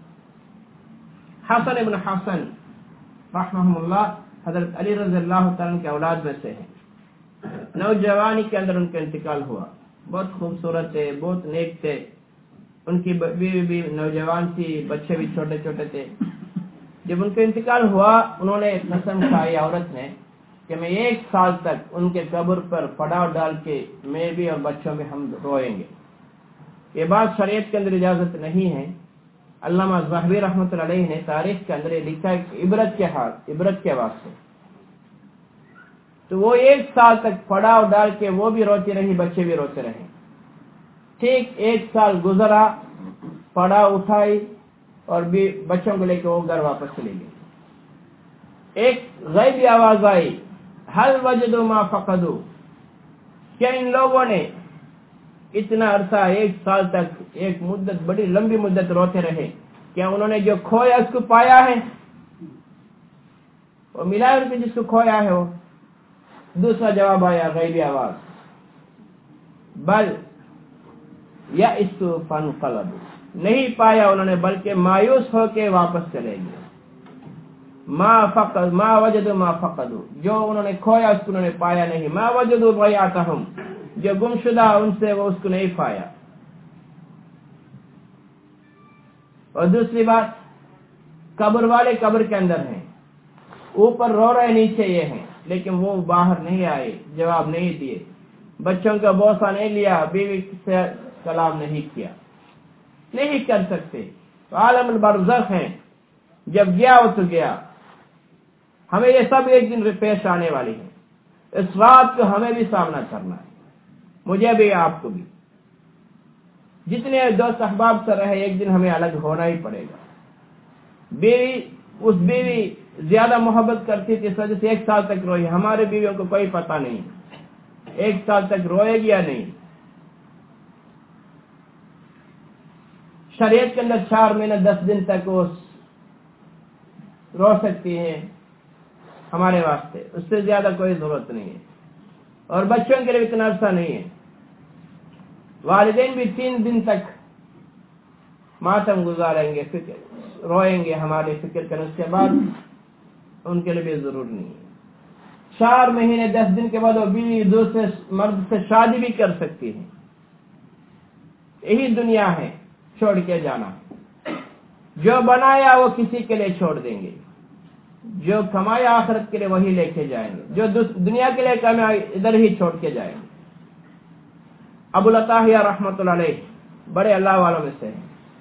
حسن ابن حسن رحمہ اللہ حضرت علی رضی اللہ تعالیٰ کے اولاد میں سے ہیں. نوجوانی کے اندر ان کا انتقال ہوا. بہت خوبصورت تھے، بہت نیک تھے. ان کی بیوی بھی نوجوان تھی، بچے بھی چھوٹے چھوٹے تھے. جب ان کا انتقال ہوا انہوں نے قسم کھائی عورت نے کہ میں ایک سال تک ان کے قبر پر پڑاؤ ڈال کے میں بھی اور بچوں میں ہم روئیں گے. یہ بات شریعت کے اندر اجازت نہیں ہے. علامہ ذہبی رحمۃ اللہ علیہ نے تاریخ کے اندر لکھا ہے کہ عبرت کے حال عبرت کے واسطے. تو وہ ایک سال تک پڑاؤ ڈال کے وہ بھی روتی رہی، بچے بھی روتے رہے. ٹھیک ایک سال گزرا، پڑاؤ اٹھائی اور بھی بچوں کو لے کے وہ گھر واپس چلے گئے. ایک غیبی آواز آئی، حل وجدوا ما فقدوا. کیا ان لوگوں نے اتنا عرصہ ایک سال تک ایک مدت بڑی لمبی مدت روتے رہے، کیا انہوں نے جو کھویا اس کو پایا ہے؟ وہ ملا ان کو جس کو کھویا ہے وہ. دوسرا جواب آیا غیبی آواز، بل یئسوا فانقلبوا. نہیں پایا انہوں نے بلکہ مایوس ہو کے واپس چلے گئے. ما فقد ما وجدوا ما فقدوا، جو انہوں نے کھویا اس کو انہوں نے پایا نہیں. ما وجدوا ضیعتهم، جو گمشدہ ان سے وہ اس کو نہیں پایا. اور دوسری بات، قبر والے قبر کے اندر ہیں، اوپر رو رہے نیچے یہ ہیں، لیکن وہ باہر نہیں آئے، جواب نہیں دیے، بچوں کا بوسہ نہیں لیا، بیوی سے کلام نہیں کیا، نہیں کر سکتے. تو عالم البرزخ ہیں. جب گیا وہ تو گیا. ہمیں یہ سب ایک دن پیش آنے والی ہے. اس رات کو ہمیں بھی سامنا کرنا ہے، مجھے بھی آپ کو بھی. جتنے دوست احباب سے رہے ایک دن ہمیں الگ ہونا ہی پڑے گا. بیوی اس بیوی زیادہ محبت کرتی تھی، اس وجہ سے ایک سال تک روئی. ہمارے بیویوں کو کوئی پتہ نہیں ایک سال تک روئے گی یا نہیں. شریعت کے اندر چار مہینے دس دن تک وہ رو سکتی ہے ہمارے واسطے، اس سے زیادہ کوئی ضرورت نہیں ہے. اور بچوں کے لیے اتنا عرصہ نہیں ہے. والدین بھی تین دن تک ماتم گزاریں گے، فکر روئیں گے، ہمارے فکر کرنے. اس کے بعد ان کے لیے بھی ضرور نہیں ہے. چار مہینے دس دن کے بعد وہ بیوی دوسرے مرد سے شادی بھی کر سکتی ہے. یہی دنیا ہے، چھوڑ کے جانا. جو بنایا وہ کسی کے لیے چھوڑ دیں گے، جو کمایا آخرت کے لیے وہی لے کے جائیں گے، جو دنیا کے لیے کمایا ادھر ہی چھوڑ کے جائیں گے. ابو العطاہیہ رحمۃ اللہ علیہ بڑے اللہ والوں میں سے ہیں.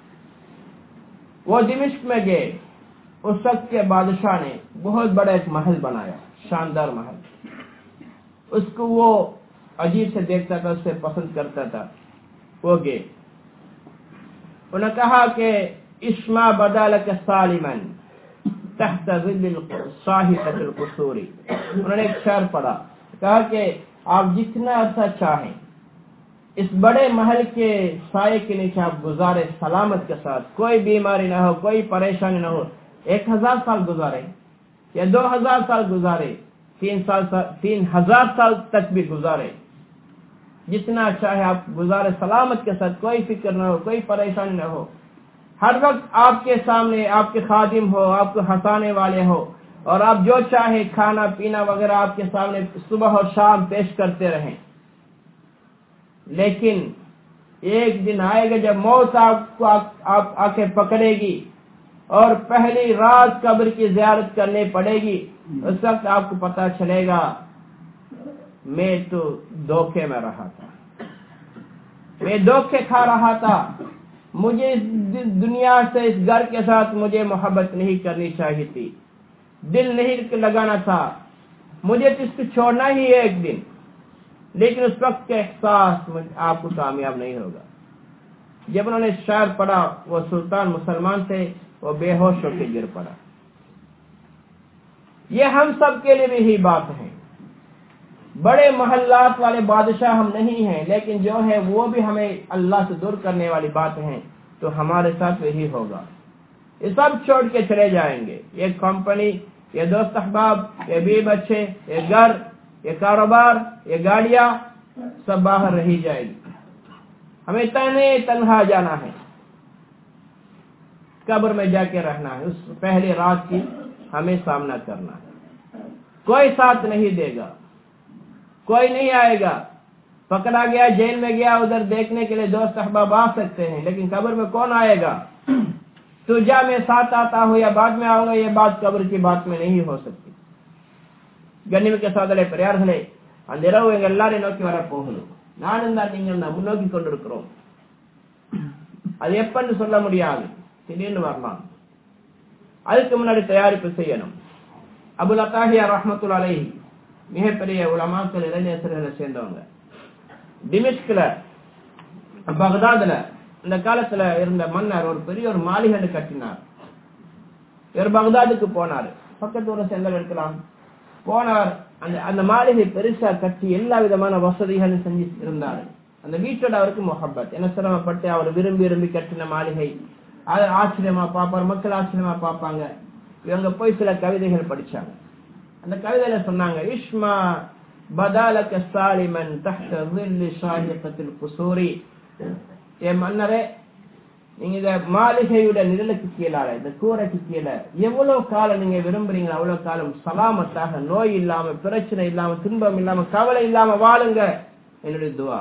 وہ دمشق میں گئے. اس وقت کے بادشاہ نے بہت بڑا ایک محل بنایا، شاندار محل. اس کو وہ عجیب سے دیکھتا تھا، اس سے پسند کرتا تھا. وہ گئے، انہوں نے کہا کہ اسما بدالک سالما تحت ظل صاحبۃ القصور. انہوں نے ایک شعر پڑھا، کہا کہ آپ جتنا عرصہ چاہیں اس بڑے محل کے سائے کے نیچے آپ گزارے سلامت کے ساتھ، کوئی بیماری نہ ہو، کوئی پریشانی نہ ہو. ایک ہزار سال گزارے یا دو ہزار سال گزارے، تین سال تین ہزار سال تک بھی گزارے، جتنا چاہے آپ گزارے سلامت کے ساتھ، کوئی فکر نہ ہو، کوئی پریشانی نہ ہو. ہر وقت آپ کے سامنے آپ کے خادم ہو، آپ کو ہنسانے والے ہو، اور آپ جو چاہے کھانا پینا وغیرہ آپ کے سامنے صبح اور شام پیش کرتے رہیں. لیکن ایک دن آئے گا جب موت آپ کو آپ آ کے پکڑے گی اور پہلی رات قبر کی زیارت کرنی پڑے گی. اس وقت آپ کو پتہ چلے گا میں تو دھوکے میں رہا تھا. मैं धोखे खा रहा था, मुझे इस दुनिया से इस घर के साथ मुझे मोहब्बत नहीं करनी चाहिए थी, दिल नहीं लगाना था, मुझे तो इसको छोड़ना ही है एक दिन, लेकिन उस वक्त का एहसास आपको कामयाब नहीं होगा। जब उन्होंने शायर पढ़ा, वो सुल्तान मुसलमान थे, वो बेहोश होकर गिर पड़ा। ये हम सब के लिए भी ही बात है। बड़े महल्लात वाले बादशाह हम नहीं हैं, लेकिन जो है वो भी हमें अल्लाह से दूर करने वाली बात है, तो हमारे साथ वही होगा। ये सब छोड़ के चले जाएंगे, ये कंपनी, ये दोस्त अहबाब, ये बीवी बच्चे, ये घर, ये कारोबार, ये गाड़ियां, सब बाहर रही जाएगी। हमें तने तन्हा जाना है, कब्र में जाके रहना है। उस पहले रात की हमें सामना करना है। कोई साथ नहीं देगा, कोई नहीं आएगा। पकड़ा गया, जेल में गया, उधर देखने के लिए दोस्त अहबाब आ सकते हैं, लेकिन कब्र में कौन आएगा? तू जा, मैं साथ आता हूं या बाद में आऊंगा, ये बात कब्र की बात में नहीं हो सकती। கண்ணிமிக்க சகோதரர்களே, பெரியார்களே, அந்த இரவு எங்க எல்லாரையும் நோக்கி வர போகுது. நானும் தான் நீங்கள் தான் முன்னோக்கி கொண்டிருக்கிறோம். அது எப்பன்னு சொல்ல முடியாது, திடீர்னு வரலாம். அதுக்கு முன்னாடி தயாரிப்பு செய்யணும். அபுல் அத்தாஹியா ரஹ்மத்துல்லாஹி அலைஹி மிகப்பெரிய உலமாக்கள், இளைஞர்களை சேர்ந்தவங்க. டிமிஷ்க்ல, பக்தாதுல இந்த காலத்துல இருந்த மன்னர் ஒரு பெரிய ஒரு மாளிகை கட்டினார். இவர் பக்தாதுக்கு போனார். பக்கத்து ஊரை சேர்ந்தவர் இருக்கலாம். போனார். அந்த அந்த மாளிகை பெருசா கட்டி எல்லா விதமான வசதிகளும் செஞ்சு இருந்தார். அந்த வீட்டோட அவருக்கு முஹப்பத், என்ன சிரமப்பட்டு அவர் விரும்பி விரும்பி கட்டின மாளிகை. அது ஆச்சரியமா பார்ப்பார், மக்கள் ஆச்சரியமா பார்ப்பாங்க. இவங்க போய் சில கவிதைகள் படிச்சாங்க. அந்த கவிதையில சொன்னாங்க, இஷ்மா பதாலக சாலிமன் தஹ்த ظில்லி ஷாஹிகத்தில் குசூரி. ஏ மன்னரே, நீங்க இந்த மாளிகையோட நிழலுக்கு கீழால, இந்த கூரைக்கு கீழே எவ்வளவு காலம் நீங்க விரும்புறீங்களோ அவ்வளவு காலம் சலாமத்தாக, நோய் இல்லாம, பிரச்சனை இல்லாம, துன்பம் இல்லாம, கவலை இல்லாம வாழுங்க. என்னுடைய துவா.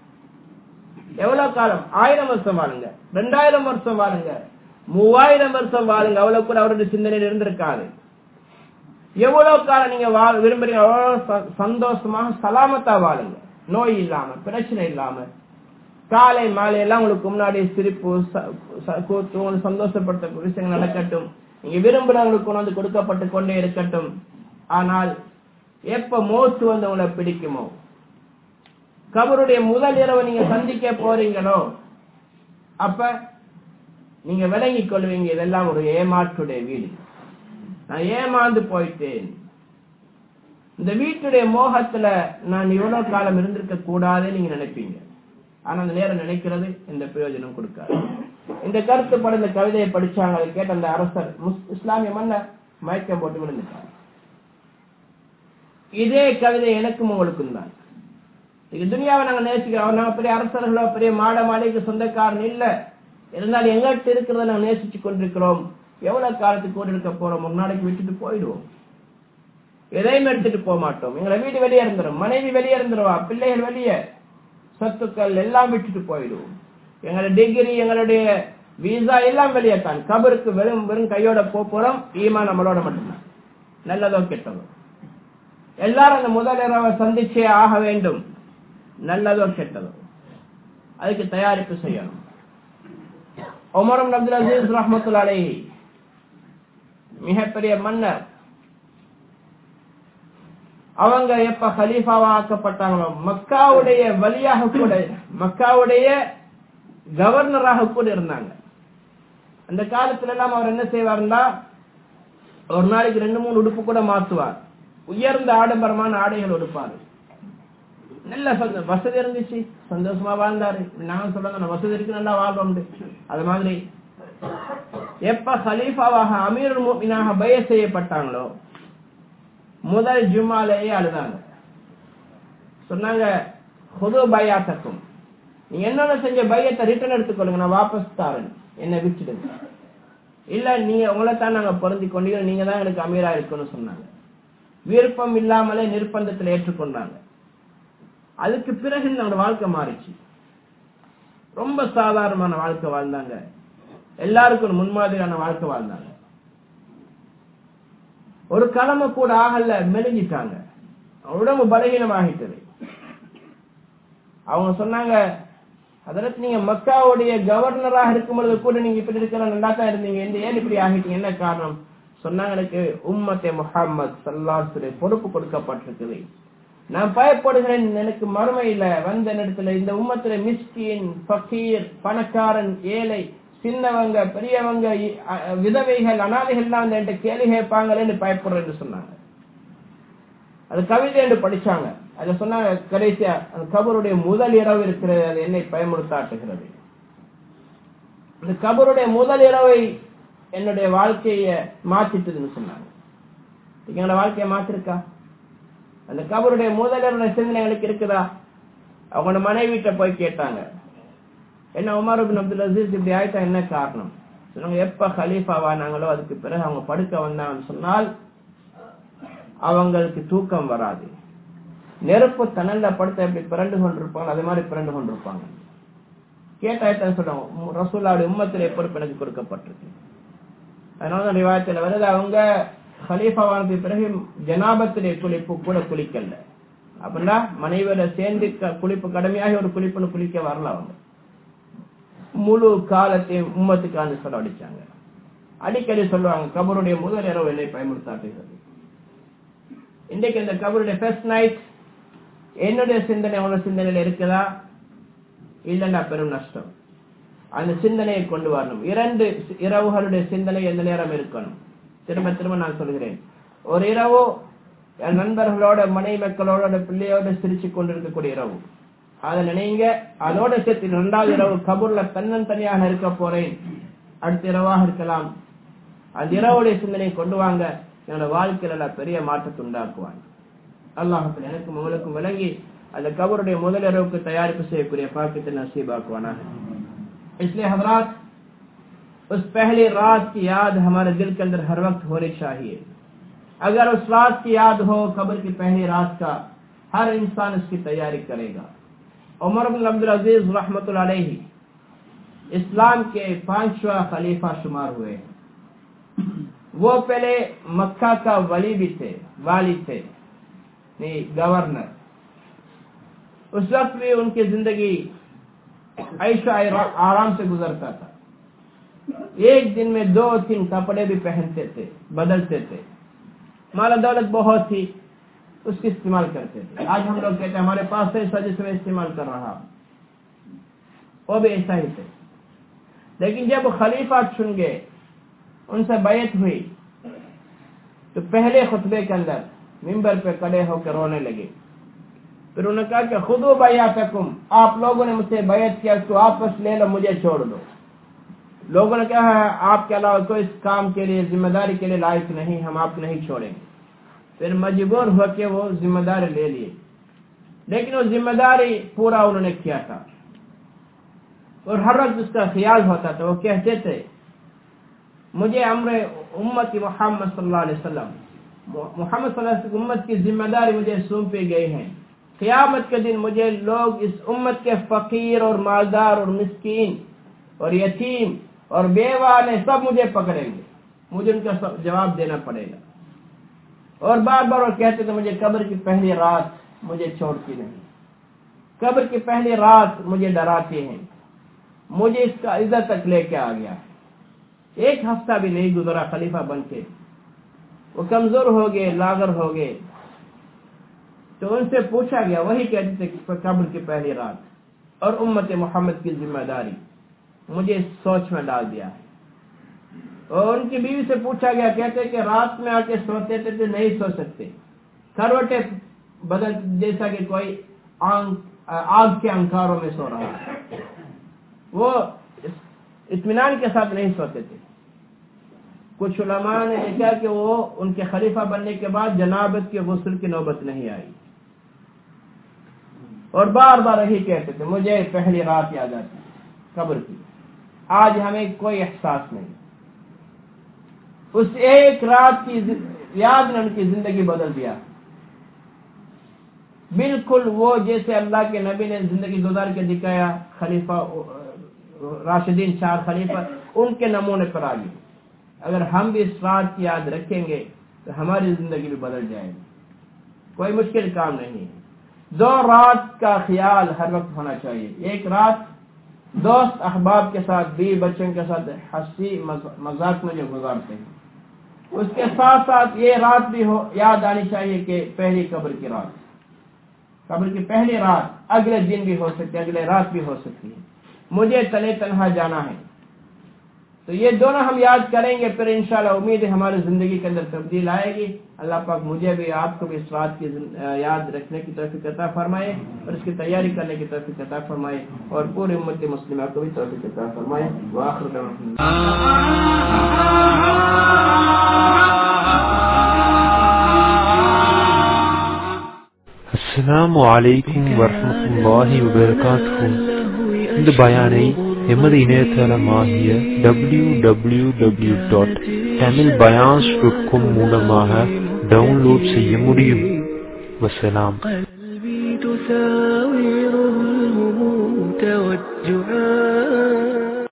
எவ்வளவு காலம்? ஆயிரம் வருஷம் வாழுங்க, ரெண்டாயிரம் வருஷம் வாழுங்க, மூவாயிரம் வருஷம் வாழுங்க, அவ்வளவு கூட அவருடைய சிந்தனையில் இருந்திருக்காது. எவ்வளவு காலம் நீங்க விரும்புறீங்க அவ்வளவு சந்தோஷமாக சலாமத்தா வாழுங்க, நோய் இல்லாம, பிரச்சனை இல்லாம, காலை மாலை எல்லாம் உங்களுக்கு முன்னாடி சிரிப்பு, கூத்து, சந்தோஷப்படுத்த விஷயங்கள் நடக்கட்டும். நீங்க விரும்புறவங்களுக்கு கொண்டு வந்து கொடுக்கப்பட்டு கொண்டே இருக்கட்டும். ஆனால் எப்ப மௌத்து வந்து உங்களை பிடிக்குமோ, கபருடைய முதல் இரவு நீங்க சந்திக்க போறீங்களோ, அப்ப நீங்க விளங்கிக் கொள்வீங்க, இதெல்லாம் ஒரு ஏமாற்றுடைய வீடு, நான் ஏமாந்து போயிட்டேன். இந்த வீட்டுடைய மோகத்துல நான் இவ்வளவு காலம் இருந்திருக்க கூடாதுன்னு நீங்க நினைப்பீங்க. ஆனா அந்த நேரம் நினைக்கிறது எந்த பிரயோஜனம் கொடுக்காது. இந்த கருத்து பட இந்த கவிதையை படிச்சாங்க. அதை கேட்ட அந்த அரசர், இஸ்லாமிய மன்னர், மயக்கம் போட்டு விழுந்துட்டார். இதே கவிதை எனக்கும் உங்களுக்கும் தான். இது துனியாவை நாங்க நேசிக்கிறோம். நாங்க பெரிய அரசர்களோ பெரிய மாட மாளிகைக்கு சொந்தக்காரன் இல்ல, இருந்தாலும் எங்கிட்ட இருக்கிறத நாங்க நேசிச்சு கொண்டிருக்கிறோம். எவ்வளவு காலத்துக்கு கூட இருக்க போறோம்? ஒரு நாளைக்கு விட்டுட்டு போயிடுவோம். எதையும் எடுத்துட்டு போக மாட்டோம். எங்களை வீடு வெளியே இருந்துரும், மனைவி வெளியே இருந்துருவா, பிள்ளைகள் வெளியே, சொத்துக்கள் எல்லாம் விட்டுட்டு போயிடுவோம். எங்களுடைய டிகிரி, எங்களுடைய வீசா எல்லாம் வெளியே தான். கபருக்கு வெறும் வெறும் கையோட போறோம். ஈமா நம்மளோட மட்டும்தான். நல்லதோ கெட்டதோ எல்லாரும் அந்த முதல் இரவை சந்திச்சே ஆக வேண்டும். நல்லதோ கெட்டதோ அதுக்கு தயாரிப்பு செய்யணும். உமர் இப்னு அப்துல் அசீஸ் ரஹ்மத்துல்லாஹி அலைஹி மிகப்பெரிய மன்னர். அவங்க எப்ப ஹலீஃபாவா ஆக்கப்பட்டாங்களோ, மக்காவுடைய வலியாக கூட, மக்காவுடைய கவர்னராக கூட இருந்தாங்க. அந்த காலத்துல எல்லாம் அவர் என்ன செய்வார்னா, ஒரு நாளைக்கு ரெண்டு மூணு உடுப்பு கூட மாத்துவார். உயர்ந்த ஆடம்பரமான ஆடைகள் உடுப்பாரு. நல்ல வசதி இருந்துச்சு, சந்தோஷமா வாழ்ந்தாரு. நாங்க சொல்றாங்க வசதி இருக்கு, நல்லா வாழ்றோம். அது மாதிரி எப்ப ஹலீஃபாவாக அமீருல் முஃமினீனாக பைஅத் செய்யப்பட்டாங்களோ, முதல் ஜும்மாலேயே அழுதாங்க. சொன்னாங்க, ஹுது பைஅத்தக்கும், நீங்க என்னென்ன செஞ்ச பையத்தை ரிட்டர்ன் எடுத்துக்கொள்ளுங்க, நான் வாபஸ் தாரேன், என்னை விட்டுடுங்க. இல்ல, நீங்க உங்களை தான் நாங்க பொருந்தி கொண்டீங்க, நீங்க தான் எனக்கு அமீரா இருக்குன்னு சொன்னாங்க. விருப்பம் இல்லாமலே நிர்பந்தத்தில் ஏற்றுக்கொண்டாங்க. அதுக்கு பிறகு நம்மளோட வாழ்க்கை மாறிச்சு. ரொம்ப சாதாரணமான வாழ்க்கை வாழ்ந்தாங்க. எல்லாருக்கும் முன்மாதிரியான வாழ்க்கை வாழ்ந்தாங்க. ஒரு கிழமை கூட ஆகல, மெலிஞ்சிட்டாங்க, உடம்பு பலகீனமாகிட்டது. அவங்க சொன்னாங்க, ஹதரத் நீங்க மக்காவுடைய கவர்னராக இருக்கும் பொழுது கூட நீங்க இப்படி இருக்கலாம், நல்லா தான் இருந்தீங்க, ஏன் இப்படி ஆகிட்டீங்க, என்ன காரணம் சொன்னாங்க? எனக்கு உம்மத்தே முஹம்மது ஸல்லல்லாஹு அலைஹி வஸல்லம் பொறுப்பு கொடுக்கப்பட்டிருக்குது, நான் பயப்படுகிறேன் எனக்கு மறுமையில வந்த இடத்துல இந்த உம்மத்துல மிஸ்கின், ஃபகீர், பணக்காரன், ஏழை, சின்னவங்க, பெரியவங்க, விதவைகள், அனாதைகள் எல்லாம் என்கிட்ட கேள்வி கேட்பாங்களேன்னு பயப்படுறேன்னு சொன்னாங்க. அது கவிதை என்று படிச்சாங்க. அதை சொன்னாங்க கடைசியா, அந்த கபருடைய முதல் இரவு இருக்கிறது, அது என்னை பயமுறுத்தாட்டுகிறது. இந்த கபருடைய முதல் இரவை என்னுடைய வாழ்க்கைய மாற்றிட்டுதுன்னு சொன்னாங்க. எங்களோட வாழ்க்கையை மாற்றிருக்கா? அந்த கபருடைய முதல் இரவு சிந்தனைகளுக்கு இருக்குதா? அவங்களோட மனைவிட்ட போய் கேட்டாங்க, என்ன உமர் இப்னு அப்துல் அசீஸ் இப்படி ஆயிட்டா என்ன காரணம் சொன்னாங்க. எப்ப ஹலீஃபாவானாங்களோ அதுக்கு பிறகு அவங்க படுக்க வந்தாங்கன்னு சொன்னால் அவங்களுக்கு தூக்கம் வராது. நெருப்பு தணல்ல படுத்த எப்படி பிறண்டு கொண்டிருப்பாங்க அதே மாதிரி பிறண்டு கொண்டிருப்பாங்க. கேட்டாய்தான் சொல்லுவாங்க, ரசூலுல்லாஹி உம்மத்திலே பொறுப்பு எனக்கு கொடுக்கப்பட்டிருக்கு. அதனால ரிவாயத்துல வருது, அவங்க ஹலீஃபாவானதுக்கு பிறகு ஜனாபத்திலே குளிப்பு கூட குளிக்கல. அப்படின்னா மனைவியோட சேர்ந்து குளிப்பு கடமையாக ஒரு குளிப்புன்னு குளிக்க வரல. அவங்க முழு காலத்தையும் உம்மத்துக்கான செலவழிச்சாங்க. அடிக்கடி சொல்லுவாங்க, கபருடைய முதல் இரவு என்னை பயமுறுத்தாட்டுகிறது. இன்றைக்கு இந்த கபருடைய ஃபர்ஸ்ட் நைட் என்னுடைய சிந்தனை உன சிந்தனையில இருக்குதா இல்லைன்னா பெரும் நஷ்டம். அந்த சிந்தனையை கொண்டு வரணும். இரண்டு இரவுகளுடைய சிந்தனை எந்த நேரம் இருக்கணும். திரும்ப திரும்ப நான் சொல்கிறேன், ஒரு இரவு என் நண்பர்களோட, மனைவி மக்களோட, பிள்ளையோட சிரிச்சு கொண்டிருக்கக்கூடிய இரவு, அதை நினைங்க. அதோட சேர்த்து இரண்டாவது இரவு கபூர்ல தன்னன் தனியாக இருக்க போறேன், அடுத்த இரவாக இருக்கலாம். அந்த இரவுடைய சிந்தனை கொண்டு வாங்க, என்னோட வாழ்க்கையில பெரிய மாற்றத்தை உண்டாக்குவாங்க. அல்லாஹ் எனக்கும் உங்களுக்கும் விளங்கி அந்த கபருடைய முதல் இரவுக்கு தயாரிப்பு செய்யக்கூடிய பாக்கியத்தை नसीबाக்குவானாக. इसलिए हजरात, उस पहली रात की याद हमारे दिल के अंदर हर वक्त होनी चाहिए. अगर उस रात की याद हो, कब्र की पहली रात का, हर इंसान उसकी तैयारी करेगा. उमर बिन अब्दुल अजीज रहमतुल्लाह अलैहि इस्लाम के पांचवा खलीफा शुमार हुए. वो पहले मक्का का वली भी थे, वाली थे, नहीं गवर्नर. उस वक्त भी उनकी जिंदगी ऐशो आराम से गुजरता था. एक दिन में दो तीन कपड़े भी पहनते थे, बदलते थे. माला दौलत बहुत थी, उसकी इस्तेमाल करते थे. आज हम लोग कहते हैं हमारे पास है सज से इस्तेमाल कर रहा, वो भी ऐसा ही थे. लेकिन जब खलीफा चुन गए, उनसे बैत हुई, तो पहले खुतबे के अंदर मिंबर पे खड़े होकर रोने लगे. फिर उन्होंने कहा कि खुदो बैअतकुम, आप लोगों ने मुझसे बैत किया, तो वापस ले लो, मुझे छोड़ दो. लोगों ने कहा आपके अलावा कोई इस काम के लिए, जिम्मेदारी के लिए लायक नहीं, हम आपको नहीं छोड़ेंगे. फिर मजबूर होकर वो जिम्मेदारी ले लिए, लेकिन वो जिम्मेदारी पूरा उन्होंने किया था. और हर वक्त उसका ख्याल होता था. वो कहते थे, मुझे अम्र उम्मती मोहम्मद सल्लल्लाहु अलैहि वसल्लम, मोहम्मद सल्लल्लाहु अलैहि वसल्लम उम्मत की जिम्मेदारी मुझे सौंपी गई है. क़यामत के दिन मुझे लोग इस उम्मत के फकीर और मालदार और मिस्कीन और यतीम और बेवा ने सब मुझे पकड़ेंगे, मुझे उनका सब जवाब देना पड़ेगा. और बार बार वो कहते थे, मुझे कब्र की पहली रात मुझे छोड़ती नहीं, कब्र की पहली रात मुझे डराती है, मुझे इसका इधर तक लेके आ गया. एक हफ्ता भी नहीं गुजरा खलीफा बन के, वो कमजोर हो गए, लागर हो गए. तो उनसे पूछा गया, वही कहते थे कब्र की पहली रात और उम्मत मोहम्मद की जिम्मेदारी मुझे सोच में डाल दिया है. और उनकी बीवी से पूछा गया, कहते कि रात में आके सोते थे तो नहीं सो सकते, करवटे बदल जैसा कि कोई आग आग के अंगारों में सो रहा है. वो इत्मीनान के साथ नहीं सोते थे. कुछ उलमा ने लिखा कि वो उनके खलीफा बनने के बाद जनाबत के गुस्ल की नौबत नहीं आई, और बार बार यही कहते थे, मुझे पहली रात याद आती कब्र की. आज हमें कोई एहसास नहीं. उस एक रात की याद ने उनकी जिंदगी बदल दिया. बिल्कुल वो जैसे अल्लाह के नबी ने जिंदगी गुजार के दिखाया, खलीफा राशिदीन चार खलीफा उनके नमूने पर आ गए. अगर हम भी इस रात की याद रखेंगे तो हमारी जिंदगी भी बदल जाएगी. कोई मुश्किल काम नहीं है. दो रात का ख्याल हर वक्त होना चाहिए. एक रात دوست احباب کے ساتھ، بیوی بچوں کے ساتھ ہنسی مذاق میں جو گزارتے ہیں، اس کے ساتھ ساتھ یہ رات بھی ہو یاد آنی چاہیے کہ پہلی قبر کی رات، قبر کی پہلی رات اگلے دن بھی ہو سکتی ہے، اگلے رات بھی ہو سکتی ہے، مجھے تنے تنہا جانا ہے. تو یہ دونوں ہم یاد کریں گے، پھر انشاءاللہ امید ہے ہماری زندگی کے اندر تبدیل آئے گی. اللہ پاک مجھے بھی آپ کو بھی اس رات کی یاد رکھنے کی توفیق عطا فرمائے اور اس کی تیاری کرنے کی توفیق عطا فرمائے اور پوری امت مسلمہ کو بھی توفیق عطا فرمائے. وآخر دعوانا அஸ்ஸலாமு அலைக்கும் வரஹ்மத்துல்லாஹி வபரகாத்துஹு. இந்த பயானை எமது இணையதளமாகிய W W W dot Tamil Bayans dot com மூலமாக டவுன்லோட் செய்ய முடியும். வசலாம். تساوره الهموم توجعا